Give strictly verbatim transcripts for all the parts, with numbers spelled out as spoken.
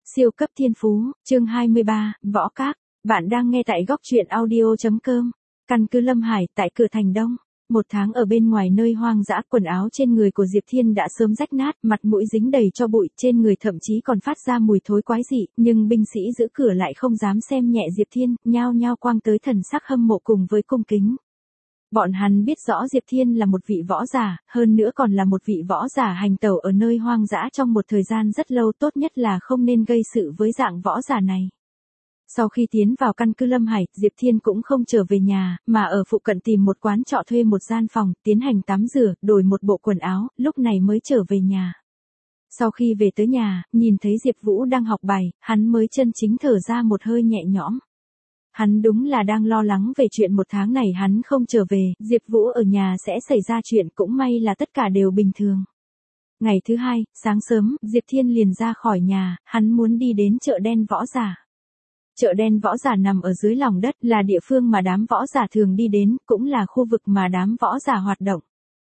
Siêu cấp thiên phú, chương hai mươi ba, Võ Các. Bạn đang nghe tại góc truyện audio.com. Căn cứ Lâm Hải tại cửa thành Đông. Một tháng ở bên ngoài nơi hoang dã, quần áo trên người của Diệp Thiên đã sớm rách nát, mặt mũi dính đầy cho bụi, trên người thậm chí còn phát ra mùi thối quái dị, nhưng binh sĩ giữ cửa lại không dám xem nhẹ Diệp Thiên, nhao nhao quang tới thần sắc hâm mộ cùng với cung kính. Bọn hắn biết rõ Diệp Thiên là một vị võ giả, hơn nữa còn là một vị võ giả hành tẩu ở nơi hoang dã trong một thời gian rất lâu, tốt nhất là không nên gây sự với dạng võ giả này. Sau khi tiến vào căn cứ Lâm Hải, Diệp Thiên cũng không trở về nhà, mà ở phụ cận tìm một quán trọ thuê một gian phòng, tiến hành tắm rửa, đổi một bộ quần áo, lúc này mới trở về nhà. Sau khi về tới nhà, nhìn thấy Diệp Vũ đang học bài, hắn mới chân chính thở ra một hơi nhẹ nhõm. Hắn đúng là đang lo lắng về chuyện một tháng này hắn không trở về, Diệp Vũ ở nhà sẽ xảy ra chuyện, cũng may là tất cả đều bình thường. Ngày thứ hai, sáng sớm, Diệp Thiên liền ra khỏi nhà, hắn muốn đi đến chợ đen võ giả. Chợ đen võ giả nằm ở dưới lòng đất, là địa phương mà đám võ giả thường đi đến, cũng là khu vực mà đám võ giả hoạt động.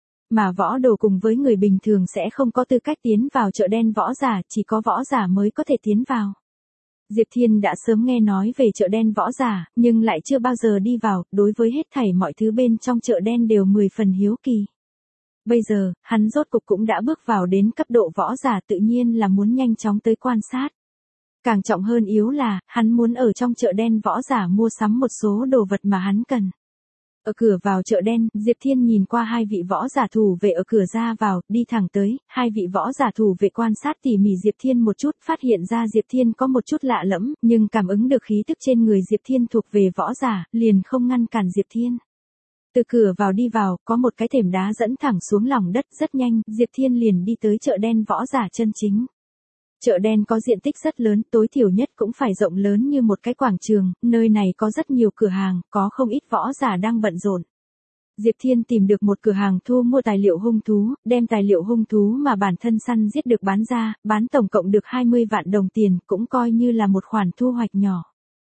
Mà võ đồ cùng với người bình thường sẽ không có tư cách tiến vào chợ đen võ giả, chỉ có võ giả mới có thể tiến vào. Diệp Thiên đã sớm nghe nói về chợ đen võ giả, nhưng lại chưa bao giờ đi vào, đối với hết thảy mọi thứ bên trong chợ đen đều mười phần hiếu kỳ. Bây giờ, hắn rốt cục cũng đã bước vào đến cấp độ võ giả, tự nhiên là muốn nhanh chóng tới quan sát. Càng trọng hơn yếu là, hắn muốn ở trong chợ đen võ giả mua sắm một số đồ vật mà hắn cần. Ở cửa vào chợ đen, Diệp Thiên nhìn qua hai vị võ giả thủ vệ ở cửa ra vào, đi thẳng tới, hai vị võ giả thủ vệ quan sát tỉ mỉ Diệp Thiên một chút, phát hiện ra Diệp Thiên có một chút lạ lẫm, nhưng cảm ứng được khí tức trên người Diệp Thiên thuộc về võ giả, liền không ngăn cản Diệp Thiên. Từ cửa vào đi vào, có một cái thềm đá dẫn thẳng xuống lòng đất, rất nhanh, Diệp Thiên liền đi tới chợ đen võ giả chân chính. Chợ đen có diện tích rất lớn, tối thiểu nhất cũng phải rộng lớn như một cái quảng trường, nơi này có rất nhiều cửa hàng, có không ít võ giả đang bận rộn. Diệp Thiên tìm được một cửa hàng thu mua tài liệu hung thú, đem tài liệu hung thú mà bản thân săn giết được bán ra, bán tổng cộng được hai mươi vạn đồng tiền, cũng coi như là một khoản thu hoạch nhỏ.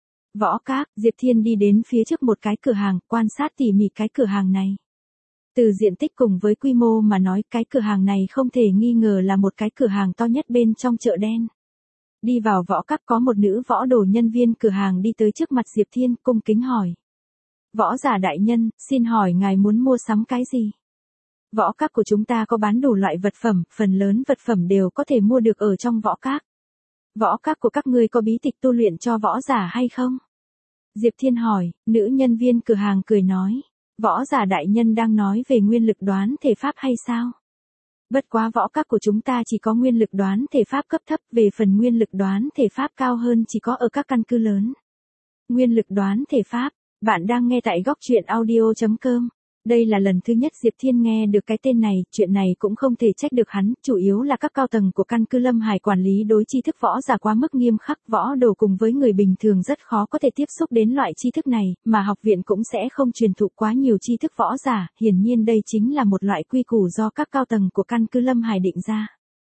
Võ Các, Diệp Thiên đi đến phía trước một cái cửa hàng, quan sát tỉ mỉ cái cửa hàng này. Từ diện tích cùng với quy mô mà nói, cái cửa hàng này không thể nghi ngờ là một cái cửa hàng to nhất bên trong chợ đen. Đi vào Võ Các, có một nữ võ đồ nhân viên cửa hàng đi tới trước mặt Diệp Thiên, cung kính hỏi. Võ giả đại nhân, xin hỏi ngài muốn mua sắm cái gì? Võ Các của chúng ta có bán đủ loại vật phẩm, phần lớn vật phẩm đều có thể mua được ở trong Võ Các. Võ Các của các ngươi có bí tịch tu luyện cho võ giả hay không? Diệp Thiên hỏi, nữ nhân viên cửa hàng cười nói. Võ giả đại nhân đang nói về nguyên lực đoán thể pháp hay sao? Bất quá Võ Các của chúng ta chỉ có nguyên lực đoán thể pháp cấp thấp, về phần nguyên lực đoán thể pháp cao hơn chỉ có ở các căn cứ lớn. Nguyên lực đoán thể pháp, bạn đang nghe tại góc truyện audio.com. Đây là lần thứ nhất Diệp Thiên nghe được cái tên này, chuyện này cũng không thể trách được hắn, chủ yếu là các cao tầng của căn cứ Lâm Hải quản lý đối tri thức võ giả quá mức nghiêm khắc, võ đồ cùng với người bình thường rất khó có thể tiếp xúc đến loại tri thức này, mà học viện cũng sẽ không truyền thụ quá nhiều tri thức võ giả, hiển nhiên đây chính là một loại quy củ do các cao tầng của căn cứ Lâm Hải định ra.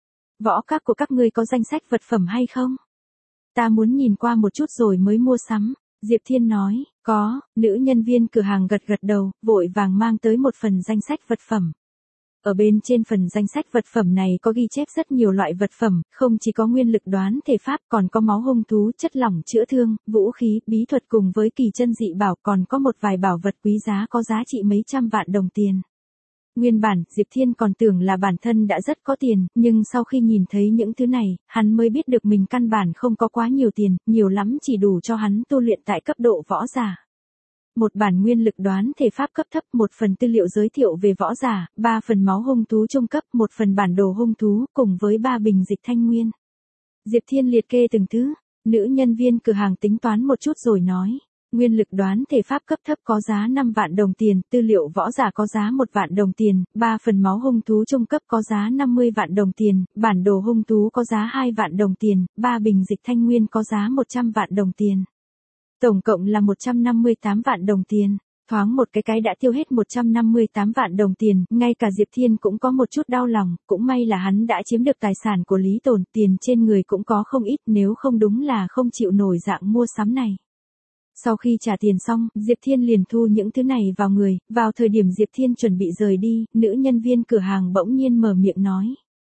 Võ Các của các ngươi có danh sách vật phẩm hay không? Ta muốn nhìn qua một chút rồi mới mua sắm. Diệp Thiên nói, có, nữ nhân viên cửa hàng gật gật đầu, vội vàng mang tới một phần danh sách vật phẩm. Ở bên trên phần danh sách vật phẩm này có ghi chép rất nhiều loại vật phẩm, không chỉ có nguyên lực đoán thể pháp, còn có máu hung thú, chất lỏng chữa thương, vũ khí, bí thuật cùng với kỳ chân dị bảo, còn có một vài bảo vật quý giá có giá trị mấy trăm vạn đồng tiền. Nguyên bản, Diệp Thiên còn tưởng là bản thân đã rất có tiền, nhưng sau khi nhìn thấy những thứ này, hắn mới biết được mình căn bản không có quá nhiều tiền, nhiều lắm chỉ đủ cho hắn tu luyện tại cấp độ võ giả. Một bản nguyên lực đoán thể pháp cấp thấp, một phần tư liệu giới thiệu về võ giả, ba phần máu hung thú trung cấp, một phần bản đồ hung thú, cùng với ba bình dịch thanh nguyên. Diệp Thiên liệt kê từng thứ, nữ nhân viên cửa hàng tính toán một chút rồi nói. Nguyên lực đoán thể pháp cấp thấp có giá năm vạn đồng tiền, tư liệu võ giả có giá một vạn đồng tiền, ba phần máu hung thú trung cấp có giá năm mươi vạn đồng tiền, bản đồ hung thú có giá hai vạn đồng tiền, ba bình dịch thanh nguyên có giá một trăm vạn đồng tiền. Tổng cộng là một trăm năm mươi tám vạn đồng tiền. Thoáng một cái cái đã tiêu hết một trăm năm mươi tám vạn đồng tiền, ngay cả Diệp Thiên cũng có một chút đau lòng, cũng may là hắn đã chiếm được tài sản của Lý Tồn, tiền trên người cũng có không ít, nếu không đúng là không chịu nổi dạng mua sắm này. Sau khi trả tiền xong, Diệp Thiên liền thu những thứ này vào người, vào thời điểm Diệp Thiên chuẩn bị rời đi, nữ nhân viên cửa hàng bỗng nhiên mở miệng nói.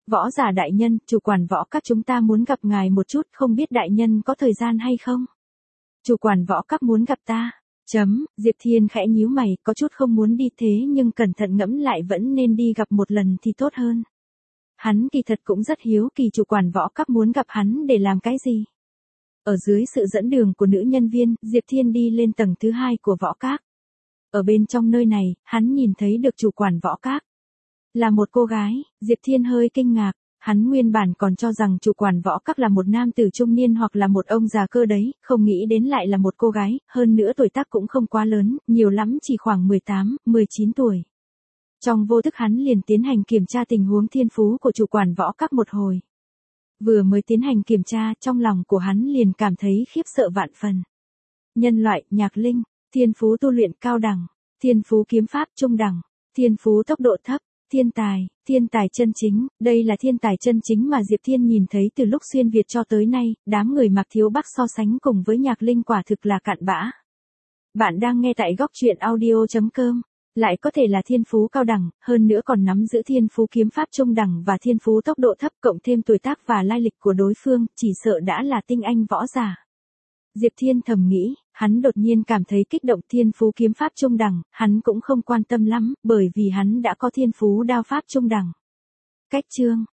Võ giả đại nhân, chủ quản võ các chúng ta muốn gặp ngài một chút, không biết đại nhân có thời gian hay không? Chủ quản võ các muốn gặp ta. Chấm, Diệp Thiên khẽ nhíu mày, có chút không muốn đi thế nhưng cẩn thận ngẫm lại vẫn nên đi gặp một lần thì tốt hơn. Hắn kỳ thật cũng rất hiếu kỳ chủ quản võ các muốn gặp hắn để làm cái gì. Ở dưới sự dẫn đường của nữ nhân viên, Diệp Thiên đi lên tầng thứ hai của võ các. Ở bên trong nơi này, hắn nhìn thấy được chủ quản võ các. Là một cô gái, Diệp Thiên hơi kinh ngạc. Hắn nguyên bản còn cho rằng chủ quản võ các là một nam tử trung niên hoặc là một ông già cơ đấy, không nghĩ đến lại là một cô gái, hơn nữa tuổi tác cũng không quá lớn, nhiều lắm chỉ khoảng mười tám, mười chín tuổi. Trong vô thức hắn liền tiến hành kiểm tra tình huống thiên phú của chủ quản võ các một hồi. Vừa mới tiến hành kiểm tra, trong lòng của hắn liền cảm thấy khiếp sợ vạn phần. Nhân loại, nhạc linh, thiên phú tu luyện cao đẳng, thiên phú kiếm pháp trung đẳng, thiên phú tốc độ thấp. Thiên tài, thiên tài chân chính, đây là thiên tài chân chính mà Diệp Thiên nhìn thấy từ lúc xuyên Việt cho tới nay, đám người Mạc Thiếu Bắc so sánh cùng với nhạc linh quả thực là cặn bã. Bạn đang nghe tại góc truyện audio chấm com, lại có thể là thiên phú cao đẳng, hơn nữa còn nắm giữ thiên phú kiếm pháp trung đẳng và thiên phú tốc độ thấp cộng thêm tuổi tác và lai lịch của đối phương, chỉ sợ đã là tinh anh võ giả. Diệp Thiên thầm nghĩ, hắn đột nhiên cảm thấy kích động thiên phú kiếm pháp trung đẳng, hắn cũng không quan tâm lắm, bởi vì hắn đã có thiên phú đao pháp trung đẳng. Cách chương,